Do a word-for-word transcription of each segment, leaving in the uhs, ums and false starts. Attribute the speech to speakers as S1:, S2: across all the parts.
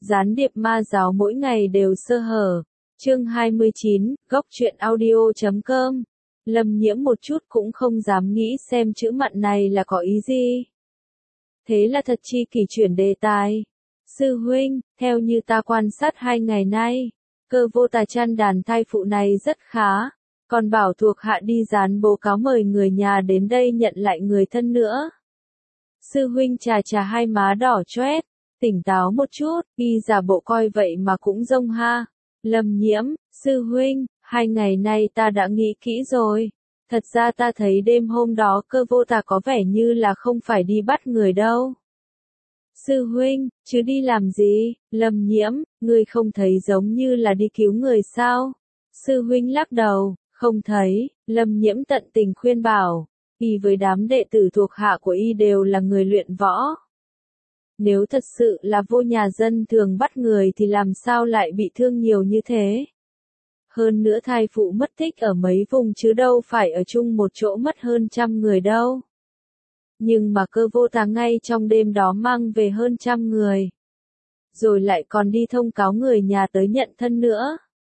S1: Gián điệp ma giáo mỗi ngày đều sơ hở. Chương hai mươi chín, góc truyện audio chấm com. Lâm Nhiễm một chút cũng không dám nghĩ xem chữ mặn này là có ý gì. Thế là thật chi kỷ chuyển đề tài. Sư huynh, theo như ta quan sát hai ngày nay, Cơ Vô Tà chăn đàn thai phụ này rất khá, còn bảo thuộc hạ đi dán bố cáo mời người nhà đến đây nhận lại người thân nữa. Sư huynh chà chà hai má đỏ choét, tỉnh táo một chút, y giả bộ coi vậy mà cũng rông ha. Lâm Nhiễm, sư huynh, hai ngày nay ta đã nghĩ kỹ rồi. Thật ra ta thấy đêm hôm đó Cơ Vô Tà có vẻ như là không phải đi bắt người đâu. Sư huynh, chứ đi làm gì? Lâm Nhiễm, ngươi không thấy giống như là đi cứu người sao? Sư huynh lắc đầu, không thấy. Lâm Nhiễm tận tình khuyên bảo, y với đám đệ tử thuộc hạ của y đều là người luyện võ. Nếu thật sự là vô nhà dân thường bắt người thì làm sao lại bị thương nhiều như thế? Hơn nữa thai phụ mất tích ở mấy vùng chứ đâu phải ở chung một chỗ mất hơn trăm người đâu. Nhưng mà Cơ Vô Tà ngay trong đêm đó mang về hơn trăm người. Rồi lại còn đi thông cáo người nhà tới nhận thân nữa.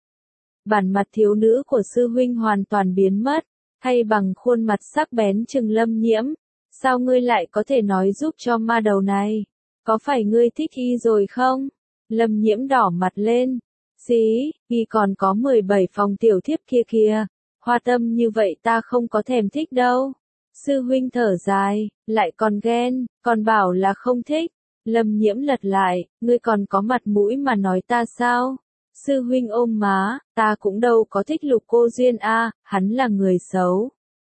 S1: Bản mặt thiếu nữ của sư huynh hoàn toàn biến mất, thay bằng khuôn mặt sắc bén trừng Lâm Nhiễm. Sao ngươi lại có thể nói giúp cho ma đầu này? Có phải ngươi thích y rồi không? Lâm Nhiễm đỏ mặt lên. Xí, y còn có mười bảy phòng tiểu thiếp kia kìa. Hoa tâm như vậy ta không có thèm thích đâu. Sư huynh thở dài, lại còn ghen, còn bảo là không thích. Lâm Nhiễm lật lại, ngươi còn có mặt mũi mà nói ta sao? Sư huynh ôm má, ta cũng đâu có thích Lục Cô Duyên a, hắn là người xấu.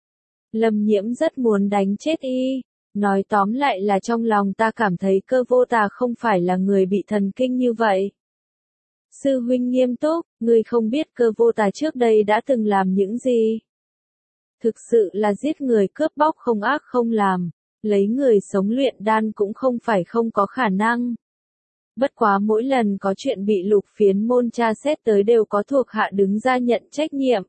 S1: Lâm Nhiễm rất muốn đánh chết y. Nói tóm lại là trong lòng ta cảm thấy Cơ Vô Tà không phải là người bị thần kinh như vậy. Sư huynh nghiêm túc, ngươi không biết Cơ Vô Tà trước đây đã từng làm những gì. Thực sự là giết người cướp bóc không ác không làm, lấy người sống luyện đan cũng không phải không có khả năng. Bất quá mỗi lần có chuyện bị Lục Phiến môn tra xét tới đều có thuộc hạ đứng ra nhận trách nhiệm.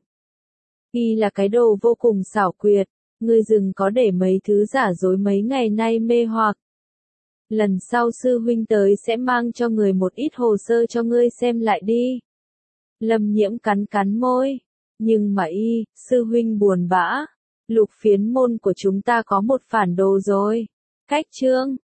S1: Y là cái đồ vô cùng xảo quyệt, ngươi dừng có để mấy thứ giả dối mấy ngày nay mê hoặc. Lần sau sư huynh tới sẽ mang cho người một ít hồ sơ cho ngươi xem lại đi. Lâm Nhiễm cắn cắn môi. Nhưng mà y, sư huynh buồn bã. Lục Phiến môn của chúng ta có một phản đồ rồi. Cách chương.